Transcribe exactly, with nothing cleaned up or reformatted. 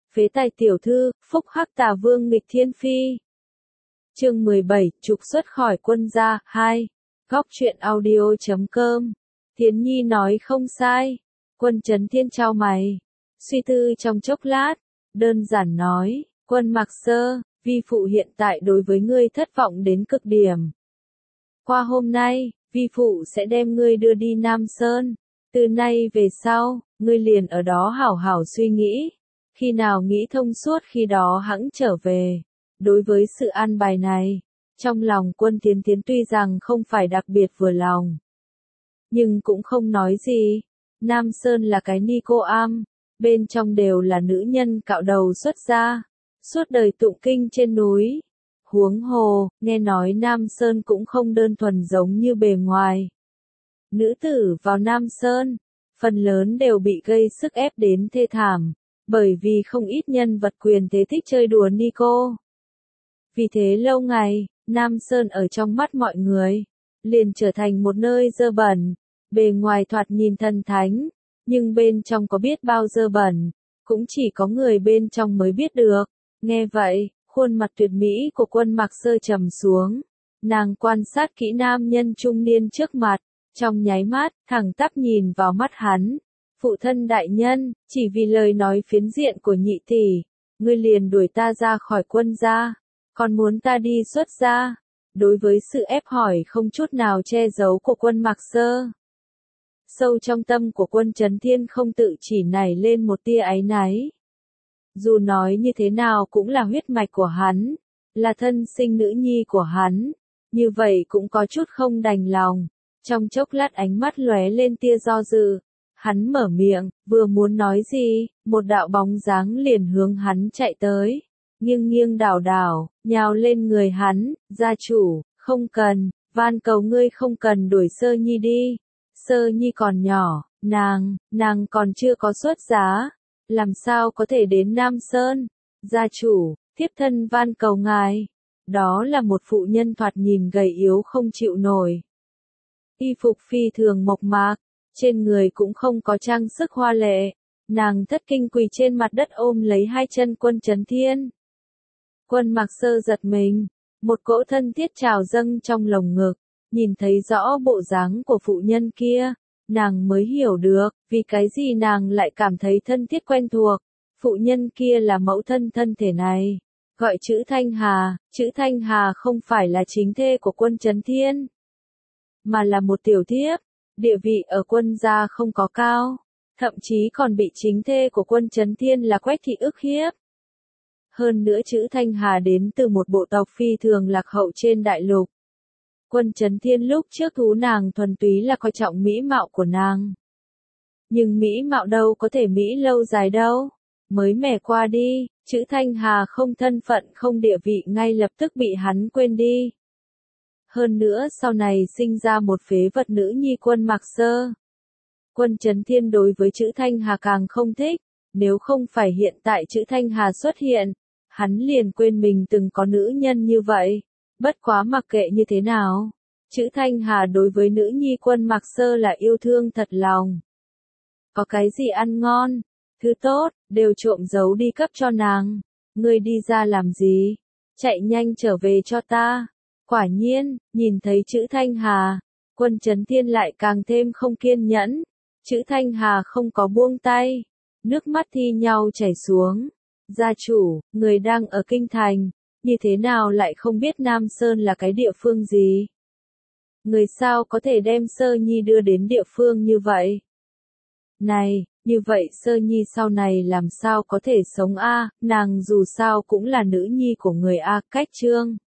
Phế tài tiểu thư, phúc hắc tà vương nghịch thiên phi. Chương mười bảy, trục xuất khỏi quân gia, hai. Góc truyện audio chấm com. Thiến Nhi nói không sai. Quân Chấn Thiên chau mày. Suy tư trong chốc lát. Đơn giản nói, Quân Mạc Sơ, vi phụ hiện tại đối với ngươi thất vọng đến cực điểm. Qua hôm nay, vi phụ sẽ đem ngươi đưa đi Nam Sơn. Từ nay về sau, ngươi liền ở đó hảo hảo suy nghĩ. Khi nào nghĩ thông suốt khi đó hẵng trở về. Đối với sự an bài này, trong lòng Quân Tiến Tiến tuy rằng không phải đặc biệt vừa lòng, nhưng cũng không nói gì. Nam Sơn là cái ni cô am, bên trong đều là nữ nhân cạo đầu xuất gia, suốt đời tụng kinh trên núi. Huống hồ, nghe nói Nam Sơn cũng không đơn thuần giống như bề ngoài. Nữ tử vào Nam Sơn, phần lớn đều bị gây sức ép đến thê thảm, bởi vì không ít nhân vật quyền thế thích chơi đùa ni cô. Vì thế lâu ngày, Nam Sơn ở trong mắt mọi người, liền trở thành một nơi dơ bẩn, bề ngoài thoạt nhìn thần thánh, nhưng bên trong có biết bao dơ bẩn, cũng chỉ có người bên trong mới biết được. Nghe vậy, khuôn mặt tuyệt mỹ của Quân Mạc Sơ trầm xuống, nàng quan sát kỹ nam nhân trung niên trước mặt, trong nháy mắt, thẳng tắp nhìn vào mắt hắn. Phụ thân đại nhân, chỉ vì lời nói phiến diện của nhị tỷ, ngươi liền đuổi ta ra khỏi quân gia, còn muốn ta đi xuất gia. Đối với sự ép hỏi không chút nào che giấu của Quân Mạc Sơ, sâu trong tâm của Quân Chấn Thiên không tự chỉ nảy lên một tia áy náy. Dù nói như thế nào cũng là huyết mạch của hắn, là thân sinh nữ nhi của hắn, như vậy cũng có chút không đành lòng. Trong chốc lát ánh mắt lóe lên tia do dự, hắn mở miệng, vừa muốn nói gì, một đạo bóng dáng liền hướng hắn chạy tới, nghiêng nghiêng đảo đảo, nhào lên người hắn. Gia chủ, không cần, van cầu ngươi không cần đuổi Sơ Nhi đi. Sơ Nhi còn nhỏ, nàng, nàng còn chưa có xuất giá, làm sao có thể đến Nam Sơn. Gia chủ, thiếp thân van cầu ngài. Đó là một phụ nhân thoạt nhìn gầy yếu không chịu nổi. Y phục phi thường mộc mạc, trên người cũng không có trang sức hoa lệ, nàng thất kinh quỳ trên mặt đất ôm lấy hai chân Quân Chấn Thiên. Quân Mạc Sơ giật mình, một cỗ thân thiết trào dâng trong lồng ngực, nhìn thấy rõ bộ dáng của phụ nhân kia, nàng mới hiểu được, vì cái gì nàng lại cảm thấy thân thiết quen thuộc. Phụ nhân kia là mẫu thân thân thể này, gọi chữ Thanh Hà. Chữ Thanh Hà không phải là chính thê của Quân Chấn Thiên, mà là một tiểu thiếp, địa vị ở quân gia không có cao, thậm chí còn bị chính thê của Quân Chấn Thiên là Quách thị ức hiếp. Hơn nữa chữ Thanh Hà đến từ một bộ tộc phi thường lạc hậu trên đại lục. Quân Chấn Thiên lúc trước thú nàng thuần túy là coi trọng mỹ mạo của nàng. Nhưng mỹ mạo đâu có thể mỹ lâu dài đâu, mới mẻ qua đi, chữ Thanh Hà không thân phận không địa vị ngay lập tức bị hắn quên đi. Hơn nữa sau này sinh ra một phế vật nữ nhi Quân Mạc Sơ. Quân Chấn Thiên đối với chữ Thanh Hà càng không thích, nếu không phải hiện tại chữ Thanh Hà xuất hiện, hắn liền quên mình từng có nữ nhân như vậy. Bất quá mặc kệ như thế nào, chữ Thanh Hà đối với nữ nhi Quân Mạc Sơ là yêu thương thật lòng. Có cái gì ăn ngon, thứ tốt, đều trộm giấu đi cấp cho nàng. Ngươi đi ra làm gì? Chạy nhanh trở về cho ta. Quả nhiên, nhìn thấy chữ Thanh Hà, Quân Chấn Thiên lại càng thêm không kiên nhẫn. Chữ Thanh Hà không có buông tay, nước mắt thi nhau chảy xuống. Gia chủ, người đang ở kinh thành, như thế nào lại không biết Nam Sơn là cái địa phương gì? Người sao có thể đem Sơ Nhi đưa đến địa phương như vậy? Này, như vậy Sơ Nhi sau này làm sao có thể sống a? Nàng dù sao cũng là nữ nhi của người A Cách Trương.